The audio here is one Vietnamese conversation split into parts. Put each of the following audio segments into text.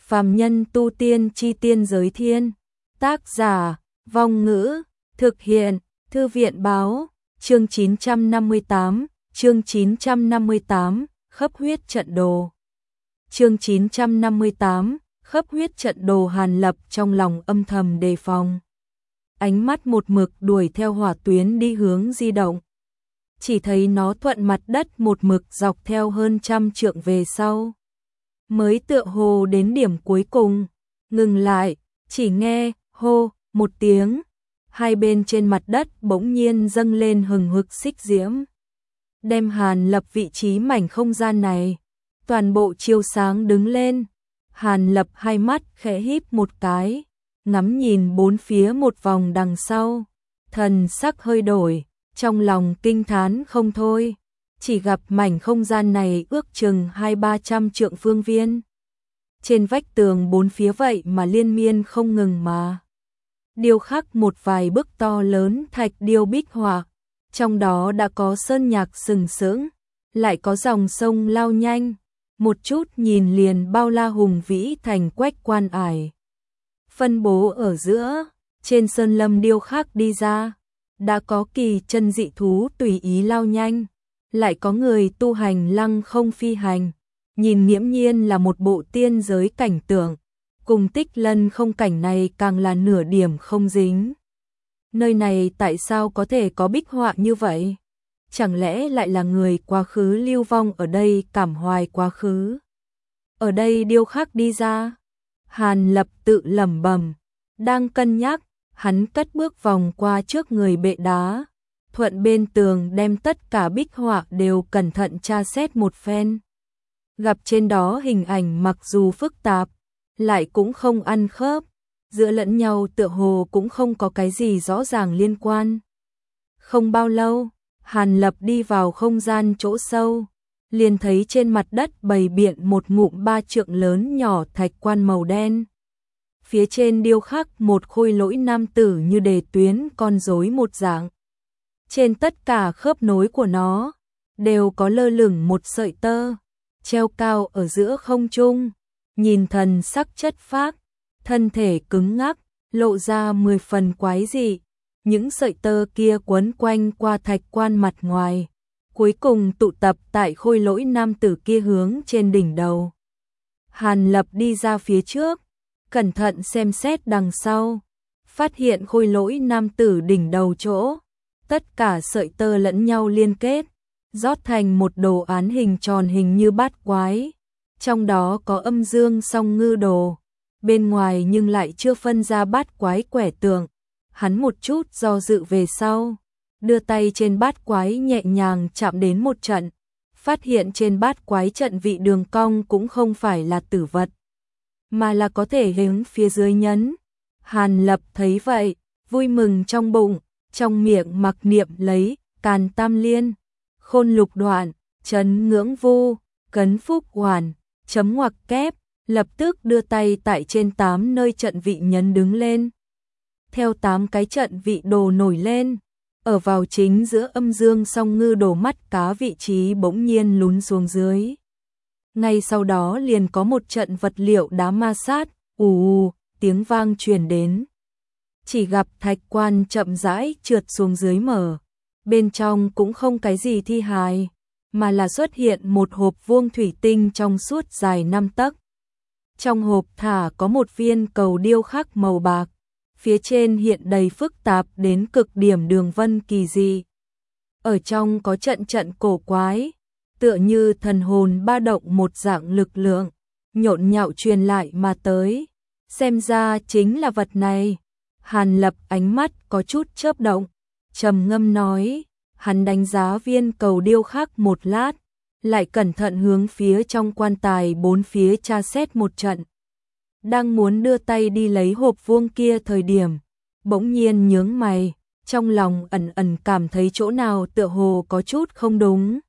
Phàm nhân tu tiên chi tiên giới thiên. Tác giả, Vong Ngữ, thực hiện, Thư viện báo, chương 958, khấp huyết trận đồ. Chương 958, khấp huyết trận đồ. Hàn Lập trong lòng âm thầm đề phòng. Ánh mắt một mực đuổi theo hỏa tuyến đi hướng di động. Chỉ thấy nó thuận mặt đất một mực dọc theo hơn 100 trượng về sau. Mới tựa hồ đến điểm cuối cùng, ngừng lại, chỉ nghe, hô, một tiếng. Hai bên trên mặt đất bỗng nhiên dâng lên hừng hực xích diễm. Đem Hàn Lập vị trí mảnh không gian này, toàn bộ chiếu sáng đứng lên. Hàn Lập hai mắt khẽ híp một cái, ngắm nhìn bốn phía một vòng đằng sau. Thần sắc hơi đổi, trong lòng kinh thán không thôi. Chỉ gặp mảnh không gian này ước chừng 200-300 trượng phương viên. Trên vách tường bốn phía vậy mà liên miên không ngừng mà điêu khắc một vài bức to lớn thạch điêu bích họa. Trong đó đã có sơn nhạc sừng sững, lại có dòng sông lao nhanh, một chút nhìn liền bao la hùng vĩ thành quách quan ải. Phân bố ở giữa, trên sơn lâm điêu khắc đi ra, đã có kỳ chân dị thú tùy ý lao nhanh, lại có người tu hành lăng không phi hành, nhìn nghiễm nhiên là một bộ tiên giới cảnh tượng, cùng Tích Lân không cảnh này càng là nửa điểm không dính. Nơi này tại sao có thể có bích họa như vậy? Chẳng lẽ lại là người quá khứ lưu vong ở đây cảm hoài quá khứ? Ở đây điêu khắc đi ra. Hàn Lập tự lẩm bẩm, đang cân nhắc, hắn cất bước vòng qua trước người bệ đá, thuận bên tường đem tất cả bích họa đều cẩn thận tra xét một phen. Gặp trên đó hình ảnh mặc dù phức tạp, lại cũng không ăn khớp, giữa lẫn nhau tựa hồ cũng không có cái gì rõ ràng liên quan. Không bao lâu, Hàn Lập đi vào không gian chỗ sâu, liền thấy trên mặt đất bày biện một ngụm 3 trượng lớn nhỏ thạch quan màu đen. Phía trên điêu khắc một khôi lỗi nam tử như đề tuyến con rối một dạng. Trên tất cả khớp nối của nó đều có lơ lửng một sợi tơ, treo cao ở giữa không trung, nhìn thần sắc chất phác, thân thể cứng ngắc, lộ ra 10 phần quái dị. Những sợi tơ kia quấn quanh qua thạch quan mặt ngoài, cuối cùng tụ tập tại khôi lỗi nam tử kia hướng trên đỉnh đầu. Hàn Lập đi ra phía trước, cẩn thận xem xét đằng sau, phát hiện khôi lỗi nam tử đỉnh đầu chỗ, tất cả sợi tơ lẫn nhau liên kết, rót thành một đồ án hình tròn hình như bát quái, trong đó có âm dương song ngư đồ, bên ngoài nhưng lại chưa phân ra bát quái quẻ tượng. Hắn một chút do dự về sau, đưa tay trên bát quái nhẹ nhàng chạm đến một trận, phát hiện trên bát quái trận vị đường cong cũng không phải là tử vật, mà là có thể hướng phía dưới nhấn. Hàn Lập thấy vậy, vui mừng trong bụng, trong miệng mặc niệm lấy Càn Tam Liên, Khôn Lục Đoạn, Trấn Ngưỡng Vu, Cấn Phúc Hoàn, chấm ngoặc kép, lập tức đưa tay tại trên 8 nơi trận vị nhấn đứng lên. Theo 8 cái trận vị đồ nổi lên, ở vào chính giữa âm dương song ngư đồ mắt cá vị trí bỗng nhiên lún xuống dưới. Ngay sau đó liền có một trận vật liệu đá ma sát, ù, tiếng vang truyền đến. Chỉ gặp thạch quan chậm rãi trượt xuống dưới mở, bên trong cũng không cái gì thi hài, mà là xuất hiện một hộp vuông thủy tinh trong suốt dài 5 tấc. Trong hộp thả có một viên cầu điêu khắc màu bạc, phía trên hiện đầy phức tạp đến cực điểm đường vân kỳ dị. Ở trong có trận trận cổ quái, tựa như thần hồn ba động một dạng lực lượng, nhộn nhạo truyền lại mà tới. Xem ra chính là vật này. Hàn Lập ánh mắt có chút chớp động, trầm ngâm nói, hắn đánh giá viên cầu điêu khắc một lát, lại cẩn thận hướng phía trong quan tài bốn phía tra xét một trận. Đang muốn đưa tay đi lấy hộp vuông kia thời điểm, bỗng nhiên nhướng mày, trong lòng ẩn ẩn cảm thấy chỗ nào tựa hồ có chút không đúng.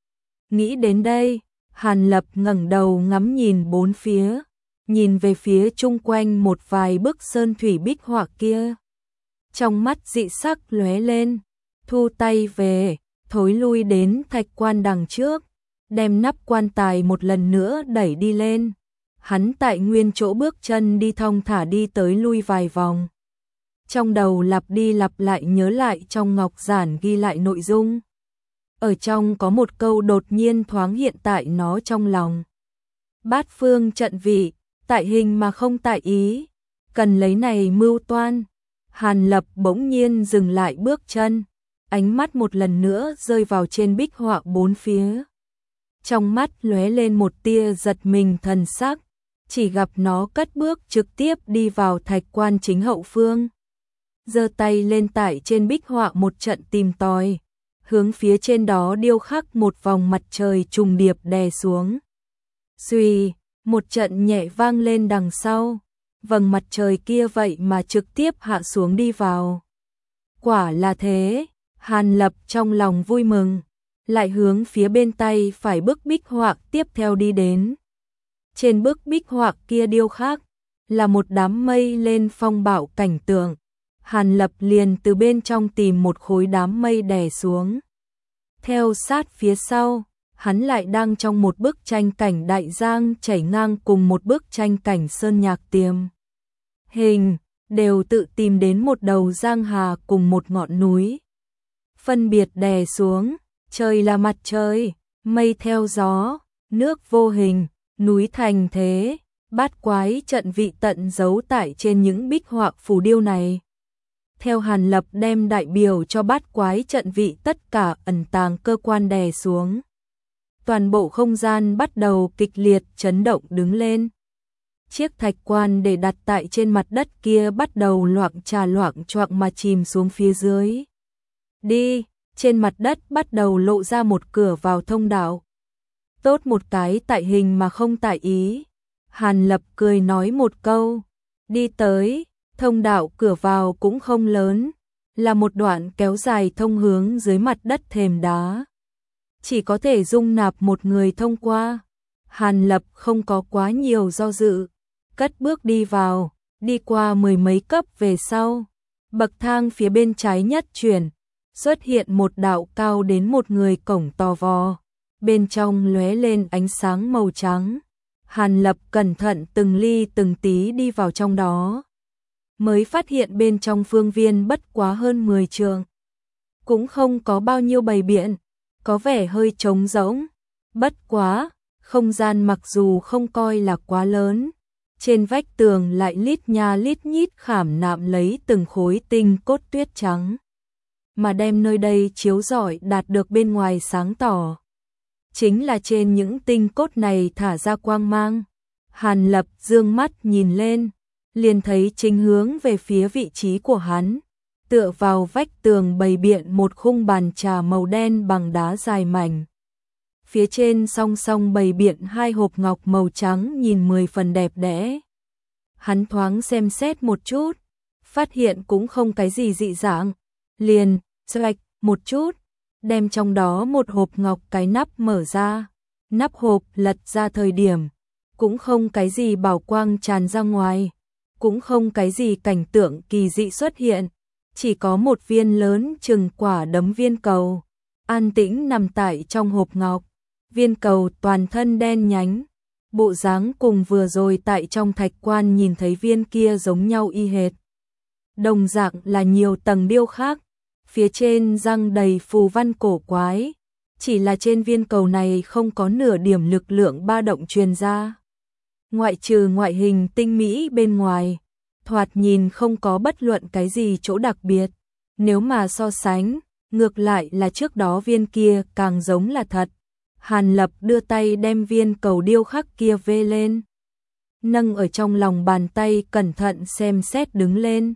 Nghĩ đến đây, Hàn Lập ngẩng đầu ngắm nhìn bốn phía, nhìn về phía chung quanh một vài bức sơn thủy bích họa kia. Trong mắt dị sắc lóe lên, thu tay về, thối lui đến thạch quan đằng trước, đem nắp quan tài một lần nữa đẩy đi lên. hắn tại nguyên chỗ bước chân đi thong thả đi tới lui vài vòng. Trong đầu lặp đi lặp lại nhớ lại trong ngọc giản ghi lại nội dung. Ở trong có một câu đột nhiên thoáng hiện tại nó trong lòng. Bát phương trận vị, tại hình mà không tại ý, cần lấy này mưu toan. Hàn Lập bỗng nhiên dừng lại bước chân, ánh mắt một lần nữa rơi vào trên bích họa bốn phía. Trong mắt lóe lên một tia giật mình thần sắc, chỉ gặp nó cất bước trực tiếp đi vào thạch quan chính hậu phương. Giơ tay lên tải trên bích họa một trận tìm tòi, hướng phía trên đó điêu khắc một vòng mặt trời trùng điệp đè xuống. Xuy, một trận nhẹ vang lên đằng sau, vầng mặt trời kia vậy mà trực tiếp hạ xuống đi vào. Quả là thế, Hàn Lập trong lòng vui mừng, lại hướng phía bên tay phải bức bích họa tiếp theo đi đến. Trên bức bích họa kia điêu khắc là một đám mây lên phong bạo cảnh tượng. Hàn Lập liền từ bên trong tìm một khối đám mây đè xuống. Theo sát phía sau, hắn lại đang trong một bức tranh cảnh đại giang chảy ngang cùng một bức tranh cảnh sơn nhạc tiềm. Hình, đều tự tìm đến một đầu giang hà cùng một ngọn núi. Phân biệt đè xuống, trời là mặt trời, mây theo gió, nước vô hình, núi thành thế, bát quái trận vị tận giấu tại trên những bích họa phù điêu này. Theo Hàn Lập đem đại biểu cho bát quái trận vị tất cả ẩn tàng cơ quan đè xuống. Toàn bộ không gian bắt đầu kịch liệt chấn động đứng lên. Chiếc thạch quan để đặt tại trên mặt đất kia bắt đầu loạng choạng mà chìm xuống phía dưới. Đi, trên mặt đất bắt đầu lộ ra một cửa vào thông đạo. Tốt một cái tại hình mà không tại ý. Hàn Lập cười nói một câu. Đi tới, thông đạo cửa vào cũng không lớn, là một đoạn kéo dài thông hướng dưới mặt đất thềm đá. Chỉ có thể dung nạp một người thông qua. Hàn Lập không có quá nhiều do dự, cất bước đi vào, đi qua mười mấy cấp về sau. Bậc thang phía bên trái nhất chuyển, xuất hiện một đạo cao đến một người cổng to vò. Bên trong lóe lên ánh sáng màu trắng. Hàn Lập cẩn thận từng ly từng tí đi vào trong đó. Mới phát hiện bên trong phương viên bất quá hơn 10 trượng. Cũng không có bao nhiêu bày biện, có vẻ hơi trống rỗng. Bất quá, không gian mặc dù không coi là quá lớn, trên vách tường lại lít nha lít nhít khảm nạm lấy từng khối tinh cốt tuyết trắng. Mà đem nơi đây chiếu rọi đạt được bên ngoài sáng tỏ. Chính là trên những tinh cốt này thả ra quang mang. Hàn Lập dương mắt nhìn lên, liền thấy chính hướng về phía vị trí của hắn, tựa vào vách tường bày biện một khung bàn trà màu đen bằng đá dài mảnh. Phía trên song song bày biện hai hộp ngọc màu trắng nhìn 10 phần đẹp đẽ. Hắn thoáng xem xét một chút, phát hiện cũng không cái gì dị dạng, liền xoạch một chút, đem trong đó một hộp ngọc cái nắp mở ra. Nắp hộp lật ra thời điểm, cũng không cái gì bảo quang tràn ra ngoài, cũng không cái gì cảnh tượng kỳ dị xuất hiện, chỉ có một viên lớn chừng quả đấm viên cầu, an tĩnh nằm tại trong hộp ngọc. Viên cầu toàn thân đen nhánh, bộ dáng cùng vừa rồi tại trong thạch quan nhìn thấy viên kia giống nhau y hệt. Đồng dạng là nhiều tầng điêu khắc, phía trên răng đầy phù văn cổ quái, chỉ là trên viên cầu này không có nửa điểm lực lượng ba động truyền ra. Ngoại trừ ngoại hình tinh mỹ bên ngoài, thoạt nhìn không có bất luận cái gì chỗ đặc biệt. Nếu mà so sánh, ngược lại là trước đó viên kia càng giống là thật. Hàn Lập đưa tay đem viên cầu điêu khắc kia vê lên, nâng ở trong lòng bàn tay cẩn thận xem xét đứng lên.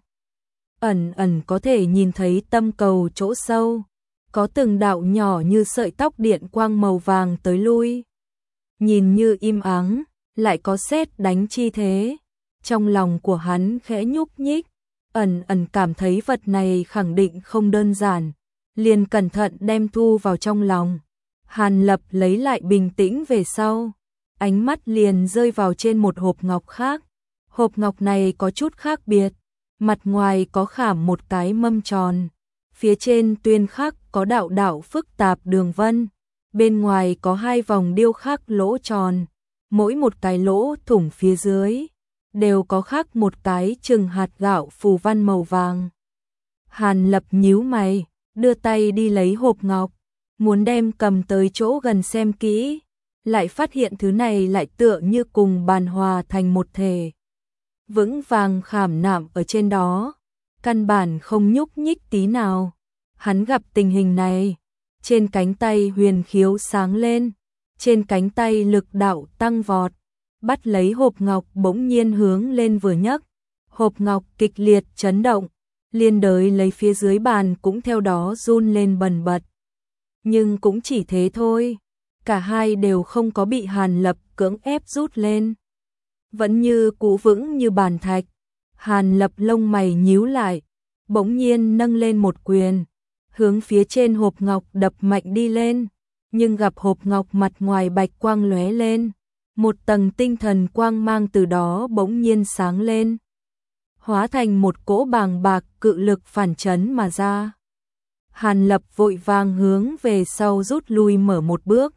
Ẩn ẩn có thể nhìn thấy tâm cầu chỗ sâu, có từng đạo nhỏ như sợi tóc điện quang màu vàng tới lui. Nhìn như im ắng, lại có sét đánh chi thế. Trong lòng của hắn khẽ nhúc nhích, ẩn ẩn cảm thấy vật này khẳng định không đơn giản, liền cẩn thận đem thu vào trong lòng. Hàn Lập lấy lại bình tĩnh về sau, ánh mắt liền rơi vào trên một hộp ngọc khác. Hộp ngọc này có chút khác biệt, mặt ngoài có khảm một cái mâm tròn, phía trên tuyên khắc có đạo đạo phức tạp đường vân, bên ngoài có hai vòng điêu khắc lỗ tròn, mỗi một cái lỗ thủng phía dưới đều có khắc một cái chừng hạt gạo phù văn màu vàng. Hàn Lập nhíu mày, đưa tay đi lấy hộp ngọc, muốn đem cầm tới chỗ gần xem kỹ, lại phát hiện thứ này lại tựa như cùng bàn hòa thành một thể, vững vàng khảm nạm ở trên đó, căn bản không nhúc nhích tí nào. Hắn gặp tình hình này, trên cánh tay huyền khiếu sáng lên, trên cánh tay lực đạo tăng vọt, bắt lấy hộp ngọc bỗng nhiên hướng lên vừa nhấc, hộp ngọc kịch liệt chấn động, liên đới lấy phía dưới bàn cũng theo đó run lên bần bật. Nhưng cũng chỉ thế thôi, cả hai đều không có bị Hàn Lập cưỡng ép rút lên, vẫn như cũ vững như bàn thạch. Hàn Lập lông mày nhíu lại, bỗng nhiên nâng lên một quyền, hướng phía trên hộp ngọc đập mạnh đi lên, nhưng gặp hộp ngọc mặt ngoài bạch quang lóe lên, một tầng tinh thần quang mang từ đó bỗng nhiên sáng lên, hóa thành một cỗ bàng bạc cự lực phản chấn mà ra. Hàn Lập vội vàng hướng về sau rút lui mở một bước,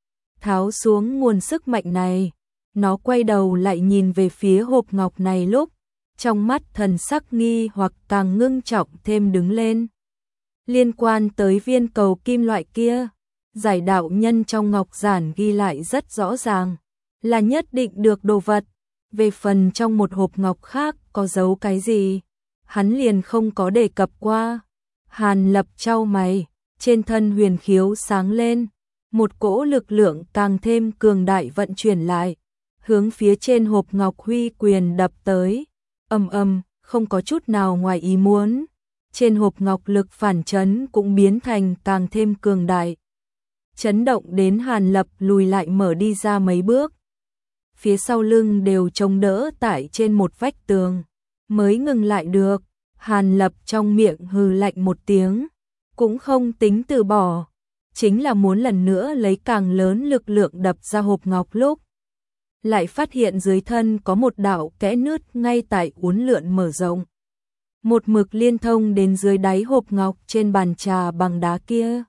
tháo xuống nguồn sức mạnh này, nó quay đầu lại nhìn về phía hộp ngọc này lúc, trong mắt thần sắc nghi hoặc càng ngưng trọng thêm đứng lên. Liên quan tới viên cầu kim loại kia, giải đạo nhân trong ngọc giản ghi lại rất rõ ràng, là nhất định được đồ vật. Về phần trong một hộp ngọc khác có giấu cái gì, hắn liền không có đề cập qua. Hàn Lập chau mày, trên thân huyền khiếu sáng lên, một cỗ lực lượng càng thêm cường đại vận chuyển lại, hướng phía trên hộp ngọc huy quyền đập tới. Ầm ầm, không có chút nào ngoài ý muốn, trên hộp ngọc lực phản chấn cũng biến thành càng thêm cường đại, chấn động đến Hàn Lập lùi lại mở đi ra mấy bước. Phía sau lưng đều chống đỡ tại trên một vách tường, mới ngừng lại được. Hàn Lập trong miệng hừ lạnh một tiếng, cũng không tính từ bỏ, chính là muốn lần nữa lấy càng lớn lực lượng đập ra hộp ngọc lúc, lại phát hiện dưới thân có một đạo kẽ nứt ngay tại uốn lượn mở rộng, một mực liên thông đến dưới đáy hộp ngọc trên bàn trà bằng đá kia.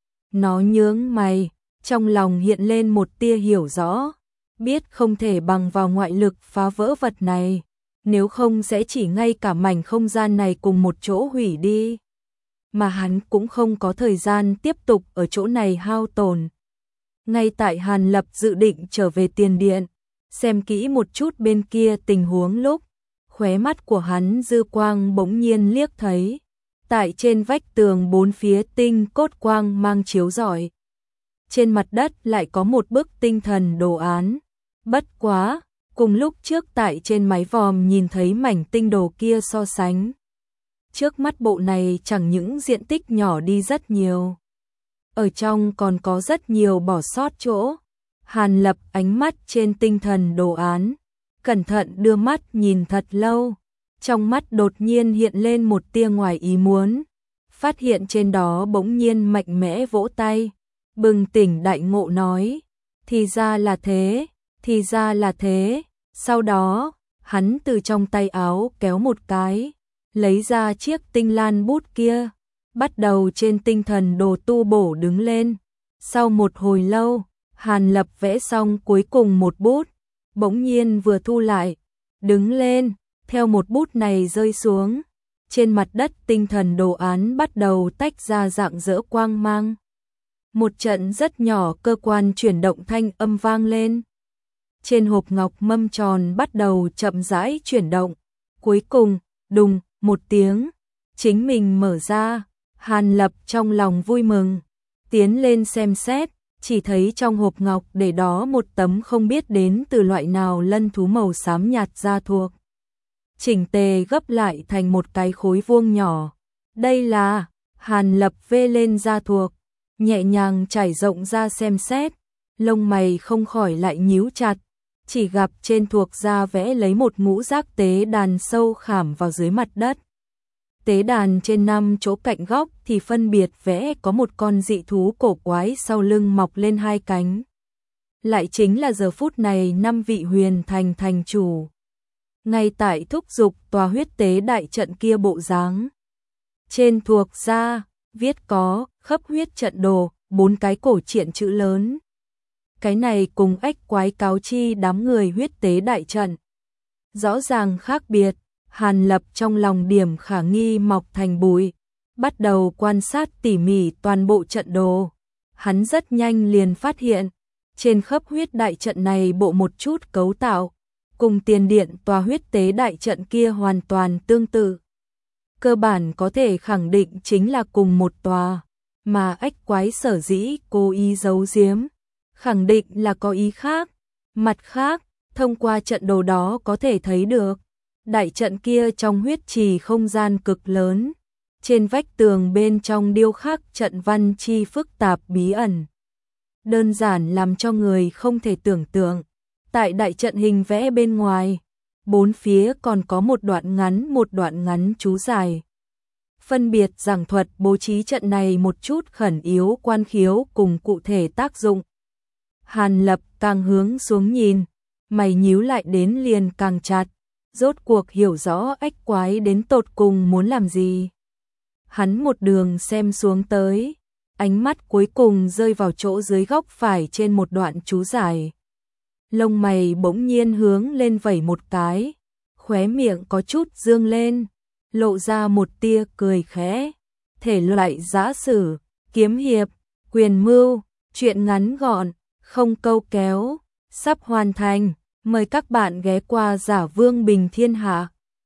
Nó nhướng mày, trong lòng hiện lên một tia hiểu rõ, biết không thể bằng vào ngoại lực phá vỡ vật này, nếu không sẽ chỉ ngay cả mảnh không gian này cùng một chỗ hủy đi. Mà hắn cũng không có thời gian tiếp tục ở chỗ này hao tổn. Ngay tại Hàn Lập dự định trở về tiền điện, xem kỹ một chút bên kia tình huống lúc, khóe mắt của hắn dư quang bỗng nhiên liếc thấy, tại trên vách tường bốn phía tinh cốt quang mang chiếu rọi. Trên mặt đất lại có một bức tinh thần đồ án. Bất quá, cùng lúc trước tại trên mái vòm nhìn thấy mảnh tinh đồ kia so sánh, trước mắt bộ này chẳng những diện tích nhỏ đi rất nhiều, ở trong còn có rất nhiều bỏ sót chỗ. Hàn Lập ánh mắt trên tinh thần đồ án, cẩn thận đưa mắt nhìn thật lâu, trong mắt đột nhiên hiện lên một tia ngoài ý muốn, phát hiện trên đó bỗng nhiên mạnh mẽ vỗ tay, bừng tỉnh đại ngộ nói, thì ra là thế, thì ra là thế. Sau đó, hắn từ trong tay áo kéo một cái, lấy ra chiếc tinh lan bút kia, bắt đầu trên tinh thần đồ tu bổ đứng lên. Sau một hồi lâu, Hàn Lập vẽ xong cuối cùng một bút, bỗng nhiên vừa thu lại, đứng lên, theo một bút này rơi xuống, trên mặt đất tinh thần đồ án bắt đầu tách ra rạng rỡ quang mang. Một trận rất nhỏ cơ quan chuyển động thanh âm vang lên. Trên hộp ngọc mâm tròn bắt đầu chậm rãi chuyển động, cuối cùng, đùng, một tiếng, chính mình mở ra. Hàn Lập trong lòng vui mừng, tiến lên xem xét, chỉ thấy trong hộp ngọc để đó một tấm không biết đến từ loại nào lân thú màu xám nhạt da thuộc, chỉnh tề gấp lại thành một cái khối vuông nhỏ. Đây là, Hàn Lập vê lên da thuộc, nhẹ nhàng trải rộng ra xem xét, lông mày không khỏi lại nhíu chặt, chỉ gặp trên thuộc da vẽ lấy một ngũ giác tế đàn sâu khảm vào dưới mặt đất. Tế đàn trên 5 chỗ cạnh góc thì phân biệt vẽ có một con dị thú cổ quái sau lưng mọc lên 2 cánh. Lại chính là giờ phút này 5 vị huyền thành thành chủ, ngay tại thúc dục tòa huyết tế đại trận kia bộ dáng. Trên thuộc da viết có khắp huyết trận đồ, 4 cái cổ truyện chữ lớn. Cái này cùng ách quái cáo chi đám người huyết tế đại trận rõ ràng khác biệt. Hàn Lập trong lòng điểm khả nghi mọc thành bụi, bắt đầu quan sát tỉ mỉ toàn bộ trận đồ. Hắn rất nhanh liền phát hiện, trên khắp huyết đại trận này bộ một chút cấu tạo, cùng tiền điện tòa huyết tế đại trận kia hoàn toàn tương tự. Cơ bản có thể khẳng định chính là cùng một tòa, mà ách quái sở dĩ cố ý giấu giếm, khẳng định là có ý khác. Mặt khác, thông qua trận đồ đó có thể thấy được, đại trận kia trong huyết trì không gian cực lớn, trên vách tường bên trong điêu khắc trận văn chi phức tạp bí ẩn. Đơn giản làm cho người không thể tưởng tượng. Tại đại trận hình vẽ bên ngoài, bốn phía còn có một đoạn ngắn chú giải. Phân biệt giảng thuật bố trí trận này một chút khẩn yếu quan khiếu cùng cụ thể tác dụng. Hàn Lập càng hướng xuống nhìn, mày nhíu lại đến liền càng chặt, rốt cuộc hiểu rõ ách quái đến tột cùng muốn làm gì. Hắn một đường xem xuống tới, ánh mắt cuối cùng rơi vào chỗ dưới góc phải trên một đoạn chú giải. Lông mày bỗng nhiên hướng lên vẩy một cái, khóe miệng có chút dương lên, lộ ra một tia cười khẽ. Thể loại giã sử, kiếm hiệp, quyền mưu, truyện ngắn gọn, không câu kéo, sắp hoàn thành. Mời các bạn ghé qua Giả Vương Bình Thiên Hạ.